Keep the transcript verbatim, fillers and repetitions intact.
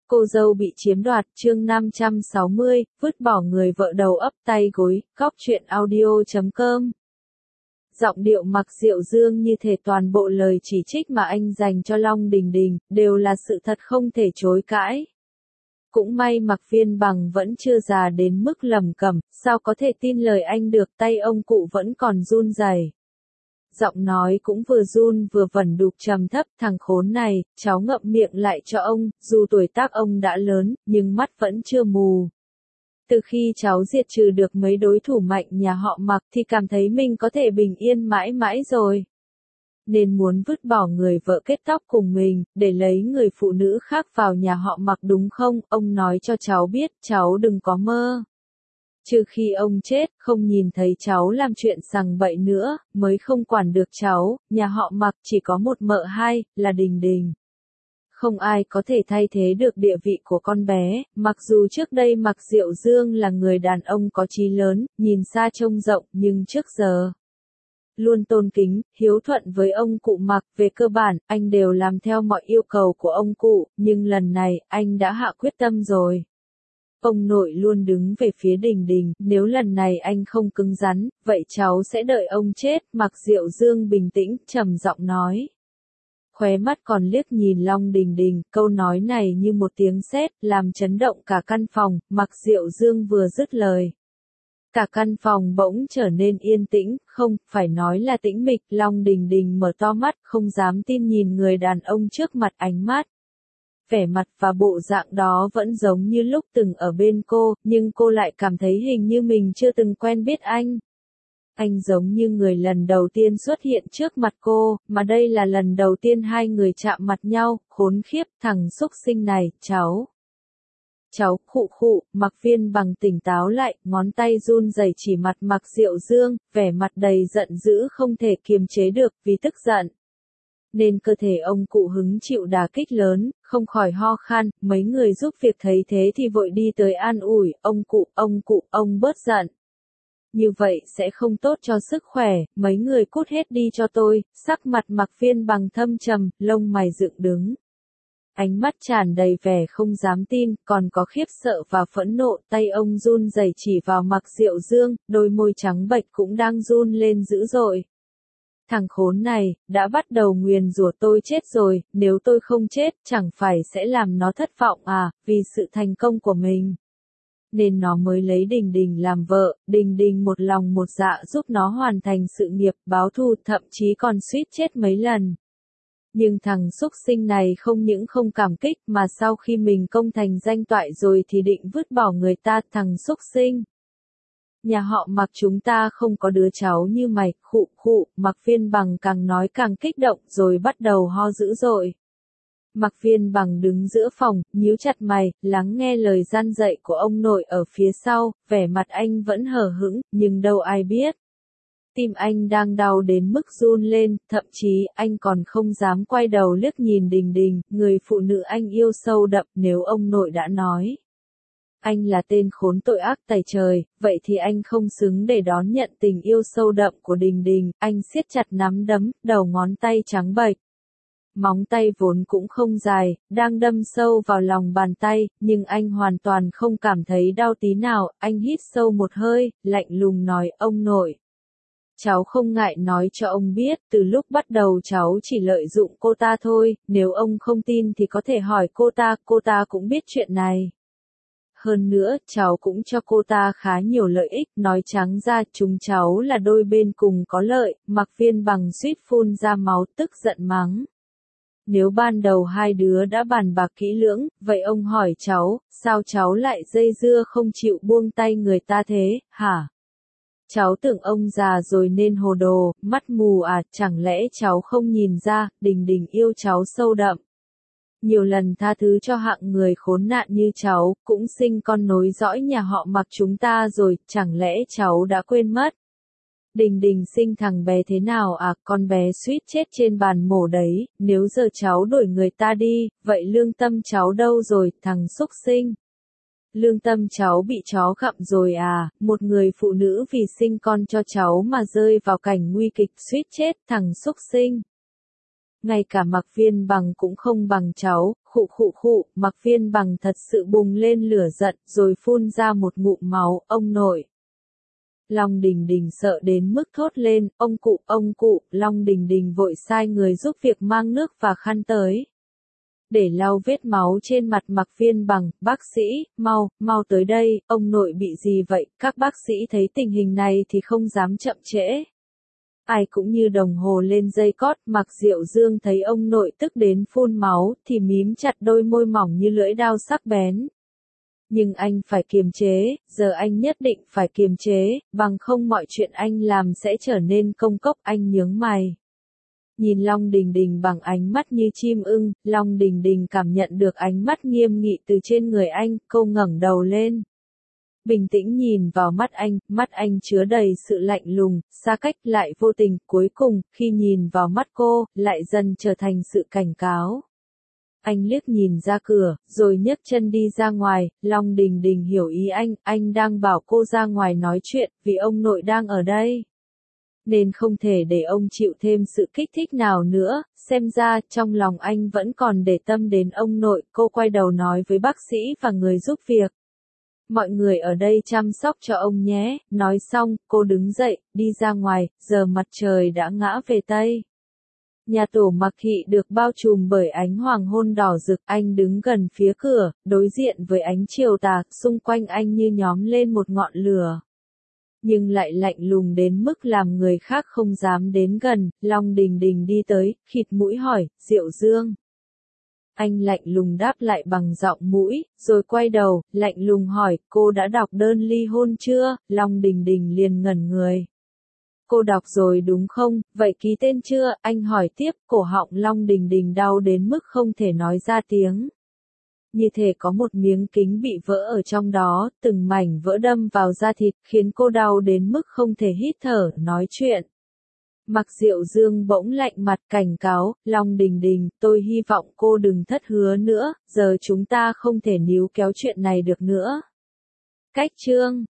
Cô dâu bị chiếm đoạt, chương năm trăm sáu mươi, vứt bỏ người vợ đầu ấp tay gối, cóc truyện audio chấm com. Giọng điệu Mạc Diệu Dương như thể toàn bộ lời chỉ trích mà anh dành cho Long Đình Đình, đều là sự thật không thể chối cãi. Cũng may Mạc Viên Bằng vẫn chưa già đến mức lầm cẩm, sao có thể tin lời anh được, tay ông cụ vẫn còn run rẩy. Giọng nói cũng vừa run vừa vẩn đục trầm thấp, thằng khốn này, cháu ngậm miệng lại cho ông, dù tuổi tác ông đã lớn, nhưng mắt vẫn chưa mù. Từ khi cháu diệt trừ được mấy đối thủ mạnh nhà họ Mạc thì cảm thấy mình có thể bình yên mãi mãi rồi. Nên muốn vứt bỏ người vợ kết tóc cùng mình, để lấy người phụ nữ khác vào nhà họ Mạc đúng không? Ông nói cho cháu biết, cháu đừng có mơ. Trừ khi ông chết, không nhìn thấy cháu làm chuyện sằng bậy nữa, mới không quản được cháu, nhà họ Mạc chỉ có một mợ hai, là Đình Đình. Không ai có thể thay thế được địa vị của con bé, mặc dù trước đây Mạc Diệu Dương là người đàn ông có chí lớn, nhìn xa trông rộng, nhưng trước giờ luôn tôn kính, hiếu thuận với ông cụ Mạc, về cơ bản, anh đều làm theo mọi yêu cầu của ông cụ, nhưng lần này, anh đã hạ quyết tâm rồi. Ông nội luôn đứng về phía Đình Đình, nếu lần này anh không cứng rắn, vậy cháu sẽ đợi ông chết, Mạc Diệu Dương bình tĩnh, trầm giọng nói. Khóe mắt còn liếc nhìn Long Đình Đình, câu nói này như một tiếng sét, làm chấn động cả căn phòng, Mạc Diệu Dương vừa dứt lời. Cả căn phòng bỗng trở nên yên tĩnh, không, phải nói là tĩnh mịch, Long Đình Đình mở to mắt, không dám tin nhìn người đàn ông trước mặt, ánh mắt. Vẻ mặt và bộ dạng đó vẫn giống như lúc từng ở bên cô, nhưng cô lại cảm thấy hình như mình chưa từng quen biết anh. Anh giống như người lần đầu tiên xuất hiện trước mặt cô, mà đây là lần đầu tiên hai người chạm mặt nhau, khốn khiếp, thằng xúc sinh này, cháu. Cháu, khụ khụ, Mạc Viên Bằng tỉnh táo lại, ngón tay run rẩy chỉ mặt Mạc Diệu Dương, vẻ mặt đầy giận dữ không thể kiềm chế được, vì tức giận. Nên cơ thể ông cụ hứng chịu đả kích lớn, không khỏi ho khan, mấy người giúp việc thấy thế thì vội đi tới an ủi, ông cụ, ông cụ, ông bớt giận. Như vậy sẽ không tốt cho sức khỏe, mấy người cút hết đi cho tôi, sắc mặt Mạc Viên Bằng thâm trầm, lông mày dựng đứng. Ánh mắt tràn đầy vẻ không dám tin, còn có khiếp sợ và phẫn nộ, tay ông run rẩy chỉ vào Mạc Diệu Dương, đôi môi trắng bệch cũng đang run lên dữ dội. Thằng khốn này, đã bắt đầu nguyền rủa tôi chết rồi, nếu tôi không chết, chẳng phải sẽ làm nó thất vọng à, vì sự thành công của mình. Nên nó mới lấy Đình Đình làm vợ, Đình Đình một lòng một dạ giúp nó hoàn thành sự nghiệp, báo thù, thậm chí còn suýt chết mấy lần. Nhưng thằng xúc sinh này không những không cảm kích mà sau khi mình công thành danh toại rồi thì định vứt bỏ người ta, thằng xúc sinh. Nhà họ Mạc chúng ta không có đứa cháu như mày, khụ khụ, Mạc Viên Bằng càng nói càng kích động rồi bắt đầu ho dữ dội. Mạc Viên Bằng đứng giữa phòng, nhíu chặt mày, lắng nghe lời gian dạy của ông nội ở phía sau, vẻ mặt anh vẫn hờ hững, nhưng đâu ai biết. Tim anh đang đau đến mức run lên, thậm chí anh còn không dám quay đầu liếc nhìn Đình Đình, người phụ nữ anh yêu sâu đậm, nếu ông nội đã nói. Anh là tên khốn tội ác tày trời, vậy thì anh không xứng để đón nhận tình yêu sâu đậm của Đình Đình, anh siết chặt nắm đấm, đầu ngón tay trắng bệch. Móng tay vốn cũng không dài, đang đâm sâu vào lòng bàn tay, nhưng anh hoàn toàn không cảm thấy đau tí nào, anh hít sâu một hơi, lạnh lùng nói, ông nội. Cháu không ngại nói cho ông biết, từ lúc bắt đầu cháu chỉ lợi dụng cô ta thôi, nếu ông không tin thì có thể hỏi cô ta, cô ta cũng biết chuyện này. Hơn nữa, cháu cũng cho cô ta khá nhiều lợi ích, nói trắng ra, chúng cháu là đôi bên cùng có lợi, Mạc Viên Bằng suýt phun ra máu, tức giận mắng. Nếu ban đầu hai đứa đã bàn bạc kỹ lưỡng, vậy ông hỏi cháu, sao cháu lại dây dưa không chịu buông tay người ta thế, hả? Cháu tưởng ông già rồi nên hồ đồ, mắt mù à, chẳng lẽ cháu không nhìn ra, Đình Đình yêu cháu sâu đậm. Nhiều lần tha thứ cho hạng người khốn nạn như cháu, cũng sinh con nối dõi nhà họ Mạc chúng ta rồi, chẳng lẽ cháu đã quên mất. Đình Đình sinh thằng bé thế nào à, con bé suýt chết trên bàn mổ đấy, nếu giờ cháu đuổi người ta đi, vậy lương tâm cháu đâu rồi, thằng xúc sinh. Lương tâm cháu bị chó gặm rồi à, một người phụ nữ vì sinh con cho cháu mà rơi vào cảnh nguy kịch suýt chết, thằng xúc sinh. Ngay cả Mạc Viên Bằng cũng không bằng cháu, khụ khụ khụ, Mạc Viên Bằng thật sự bùng lên lửa giận, rồi phun ra một ngụm máu, ông nội. Long Đình Đình sợ đến mức thốt lên, ông cụ, ông cụ, Long Đình Đình vội sai người giúp việc mang nước và khăn tới. Để lau vết máu trên mặt Mạc Viên Bằng, bác sĩ, mau, mau tới đây, ông nội bị gì vậy, các bác sĩ thấy tình hình này thì không dám chậm trễ. Ai cũng như đồng hồ lên dây cót, Mạc Diệu Dương thấy ông nội tức đến phun máu, thì mím chặt đôi môi mỏng như lưỡi dao sắc bén. Nhưng anh phải kiềm chế, giờ anh nhất định phải kiềm chế, bằng không mọi chuyện anh làm sẽ trở nên công cốc, anh nhướng mày. Nhìn Long Đình Đình bằng ánh mắt như chim ưng, Long Đình Đình cảm nhận được ánh mắt nghiêm nghị từ trên người anh, cô ngẩng đầu lên. Bình tĩnh nhìn vào mắt anh, mắt anh chứa đầy sự lạnh lùng, xa cách lại vô tình, cuối cùng, khi nhìn vào mắt cô, lại dần trở thành sự cảnh cáo. Anh liếc nhìn ra cửa, rồi nhấc chân đi ra ngoài, Long Đình Đình hiểu ý anh, anh đang bảo cô ra ngoài nói chuyện, vì ông nội đang ở đây. Nên không thể để ông chịu thêm sự kích thích nào nữa, xem ra, trong lòng anh vẫn còn để tâm đến ông nội, cô quay đầu nói với bác sĩ và người giúp việc. Mọi người ở đây chăm sóc cho ông nhé, nói xong, cô đứng dậy, đi ra ngoài, giờ mặt trời đã ngã về Tây. Nhà tổ Mạc Thị được bao trùm bởi ánh hoàng hôn đỏ rực, anh đứng gần phía cửa, đối diện với ánh chiều tà, xung quanh anh như nhóm lên một ngọn lửa. Nhưng lại lạnh lùng đến mức làm người khác không dám đến gần, Long Đình Đình đi tới, khịt mũi hỏi, Diệu Dương. Anh lạnh lùng đáp lại bằng giọng mũi, rồi quay đầu, lạnh lùng hỏi, cô đã đọc đơn ly hôn chưa? Long Đình Đình liền ngẩn người. Cô đọc rồi đúng không, vậy ký tên chưa? Anh hỏi tiếp, cổ họng Long Đình Đình đau đến mức không thể nói ra tiếng. Như thể có một miếng kính bị vỡ ở trong đó, từng mảnh vỡ đâm vào da thịt, khiến cô đau đến mức không thể hít thở, nói chuyện. Mạc Diệu Dương bỗng lạnh mặt cảnh cáo, Long Đình Đình, tôi hy vọng cô đừng thất hứa nữa, giờ chúng ta không thể níu kéo chuyện này được nữa. Cách chương